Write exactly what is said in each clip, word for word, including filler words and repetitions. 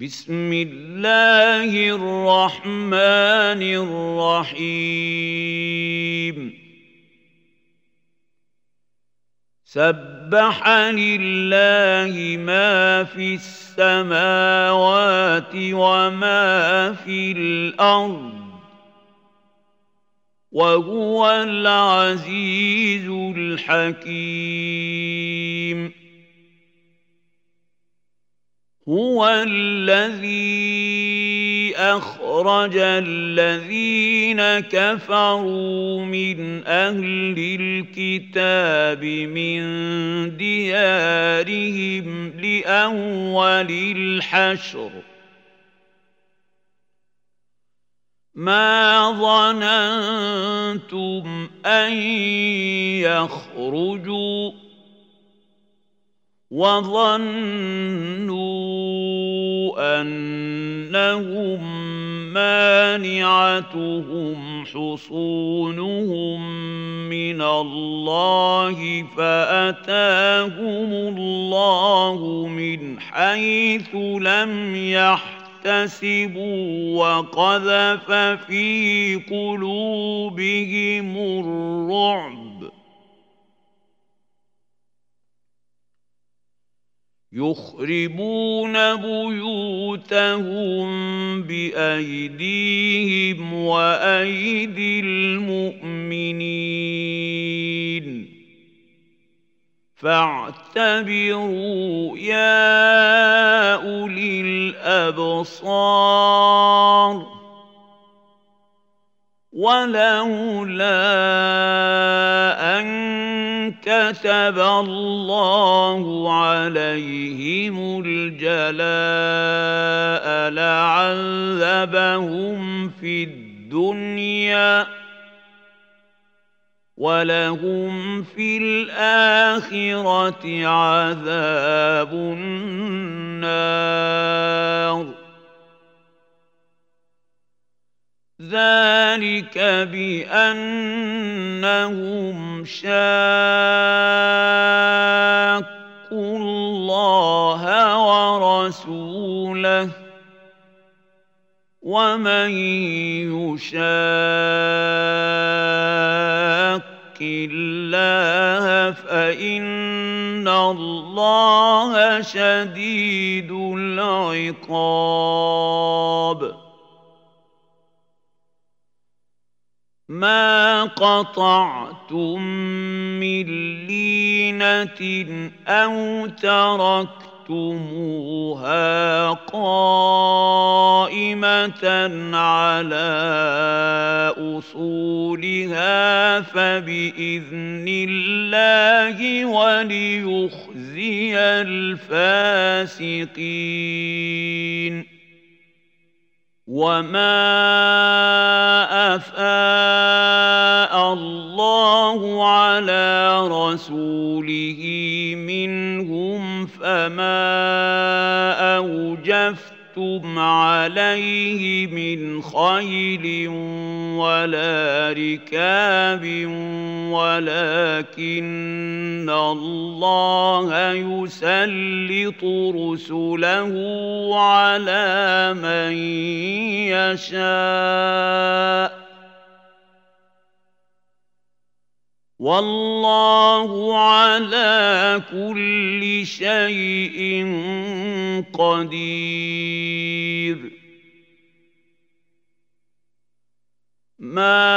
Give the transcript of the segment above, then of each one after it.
بسم الله الرحمن الرحيم سبح لله ما في السماوات وما في الأرض وهو العزيز الحكيم هو الذي أخرج الذين كفروا من أهل الكتاب من ديارهم لأول الحشر ما ظننتم أن يخرجوا وظنوا أنهم مانعتهم حصونهم من الله فأتاهم الله من حيث لم يحتسبوا وقذف في قلوبهم الرعب يخربون بيوتهم بأيديهم وأيدي المؤمنين فاعتبروا يا أولي الأبصار ولولا أن كتب الله عليهم الجلاء لعذبهم في الدنيا ولهم في الآخرة عذاب النار ذلك بأنهم شاقوا الله ورسوله ومن يشاق الله فإن الله شديد العقاب ما قطعتم من لينة أو تركتموها قائمة على أصولها فبإذن الله وليخزي الفاسقين وما أفاء الله على رسوله منهم فما أوجفتم عليه من خيل ولا ركاب ولكن الله يسلط رسله على من يشاء والله على كل شيء قدير ما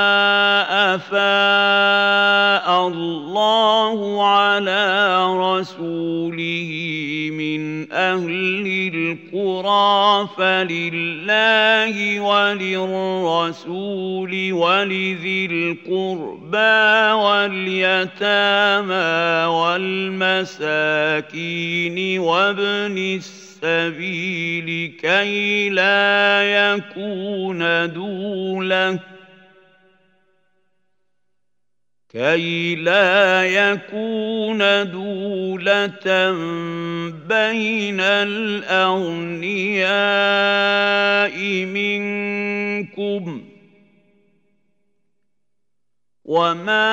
أفاء الله على رسوله من أهل القرى فلله وللرسول ولذي القربى واليتامى والمساكين وابن السبيل كي لا يكون دولة كي لا يكون دولة بين الأغنياء منكم وما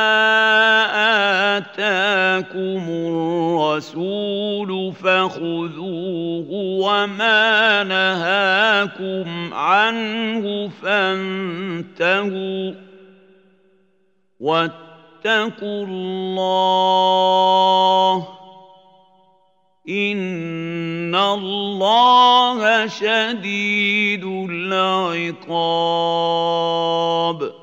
آتاكم الرسول فخذوه وما نهاكم عنه فانتهوا واتقوا الله إن الله شديد العقاب.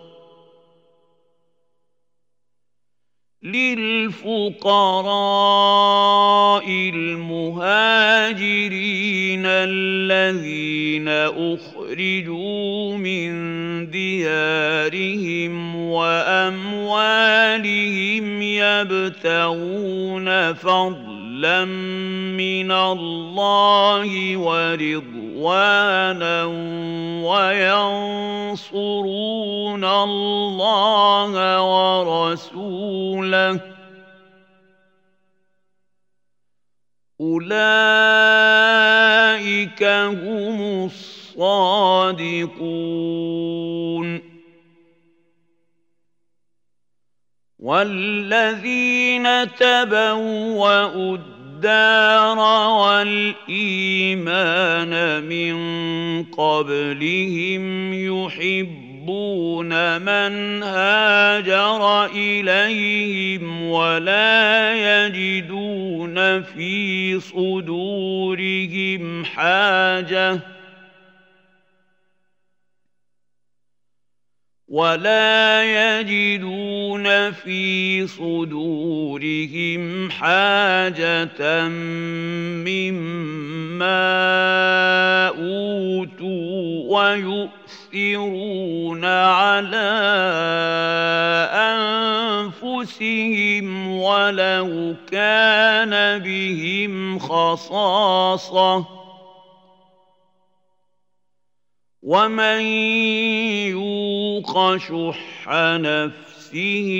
للفقراء المهاجرين الذين أخرجوا من ديارهم وأموالهم يبتغون فضلا من الله ورضوانا وينصرون الله ورسوله أولئك هم الصادقون. والذين تبوأوا الدار والإيمان من قبلهم يحبون من هاجر إليهم ولا يجدون في صدورهم حاجة ولا يجدون في صدورهم حاجة مما أوتوا ويؤثرون على أنفسهم ولو كان بهم خصاصة ومن يوق شح نفسه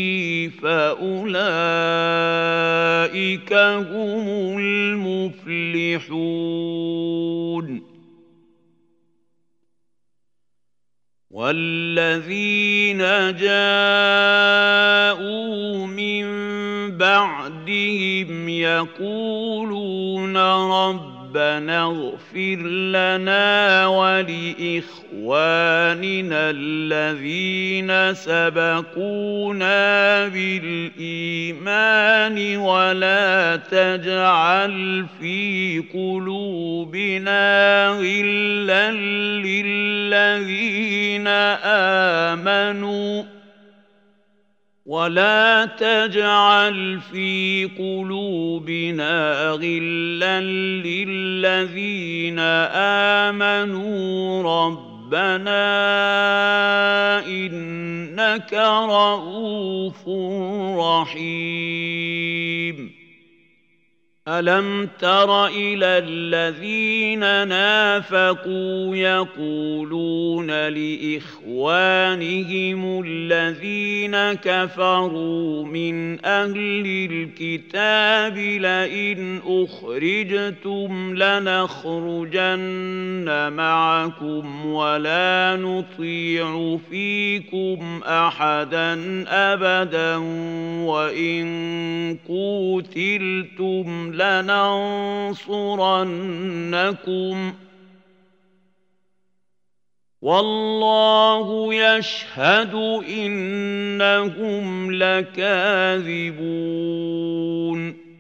فأولئك هم المفلحون. والذين جاءوا من بعدهم يقولون رب ربنا اغفر لنا ولإخواننا الذين سبقونا بالإيمان ولا تجعل في قلوبنا غلا للذين آمنوا ولا تجعل في قلوبنا غلا للذين آمنوا ربنا إنك رؤوف رحيم. ألم تر إلى الذين نافقوا يقولون لإخوانهم الذين كفروا من أهل الكتاب لئن أخرجتم لنخرجن معكم ولا نطيع فيكم أحدا أبدا وإن قوتلتم لننصرنكم والله يشهد إنهم لكاذبون.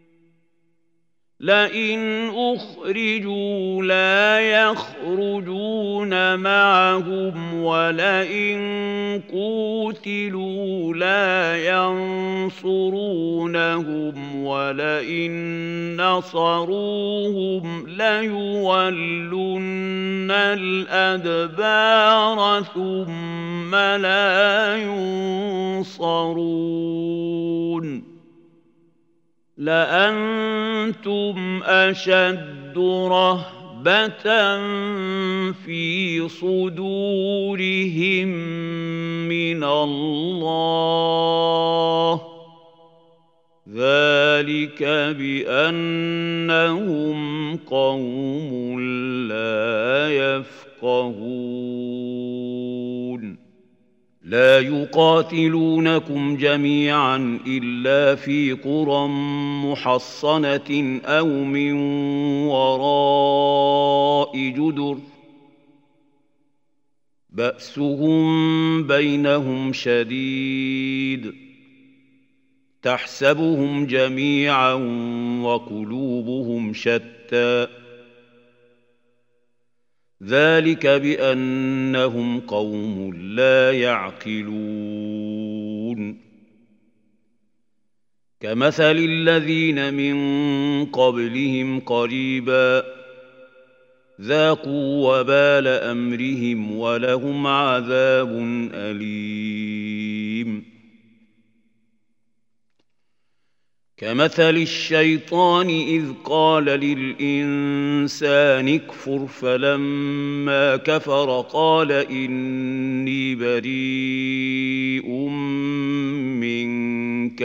لئن أخرجوا لا يخرجون معهم ولئن قوتلوا لا ينصرونهم ولئن نصروهم ليولن الأدبار ثم لا ينصرون. لأنتم أشد رهبة في صدورهم من الله ذلك بأنهم قوم لا يفقهون. لا يقاتلونكم جميعا إلا في قرى محصنة أو من وراء جدر بأسهم بينهم شديد تحسبهم جميعا وقلوبهم شتى ذلك بأنهم قوم لا يعقلون كمثل الذين من قبلهم قريبا ذاقوا وبال أمرهم ولهم عذاب أليم كمثل الشيطان إذ قال للإنسان اكفر فلما كفر قال إني بريء منك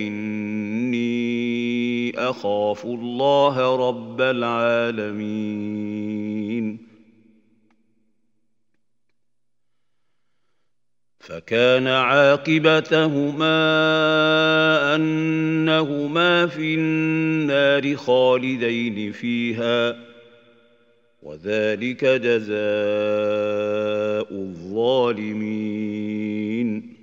إني أخاف الله رب العالمين فكان عاقبتهما أنهما في النار خالدين فيها وذلك جزاء الظالمين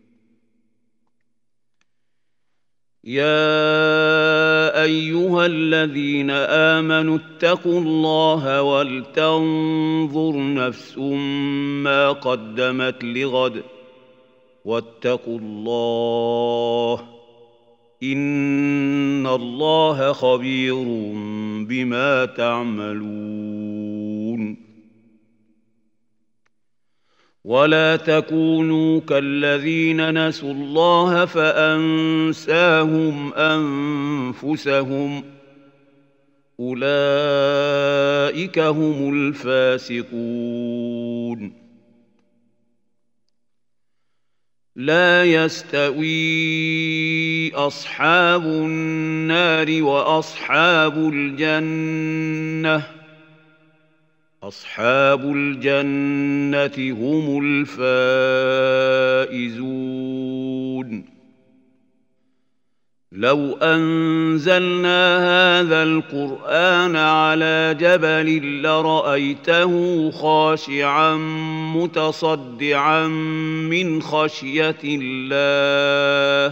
يا أيها الذين آمنوا اتقوا الله ولتنظر نفس ما قدمت لغد واتقوا الله إن الله خبير بما تعملون ولا تكونوا كالذين نسوا الله فأنساهم أنفسهم أولئك هم الفاسقون لا يستوي أصحاب النار وأصحاب الجنة أصحاب الجنة هم الفائزون لو أنزلنا هذا القرآن على جبل لرأيته خاشعا متصدعا من خشية الله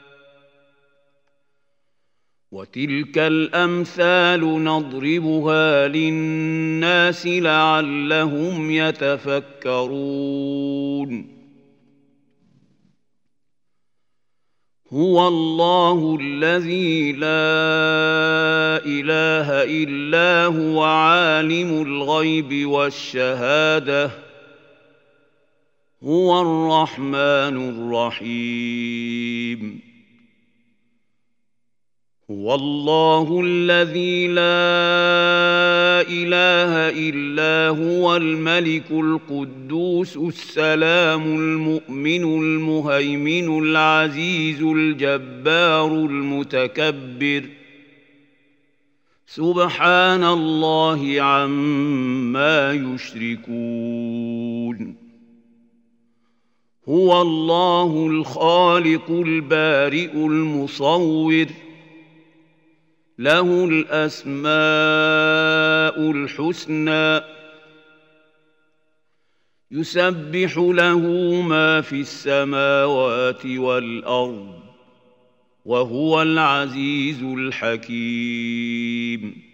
وتلك الأمثال نضربها للناس لعلهم يتفكرون هو الله الذي لا إله إلا هو عالم الغيب والشهادة هو الرحمن الرحيم هو الله الذي لا إله إلا هو الملك القدوس السلام المؤمن المهيمن العزيز الجبار المتكبر سبحان الله عما يشركون هو الله الخالق البارئ المصور له الأسماء الحسنى يسبح له ما في السماوات والأرض وهو العزيز الحكيم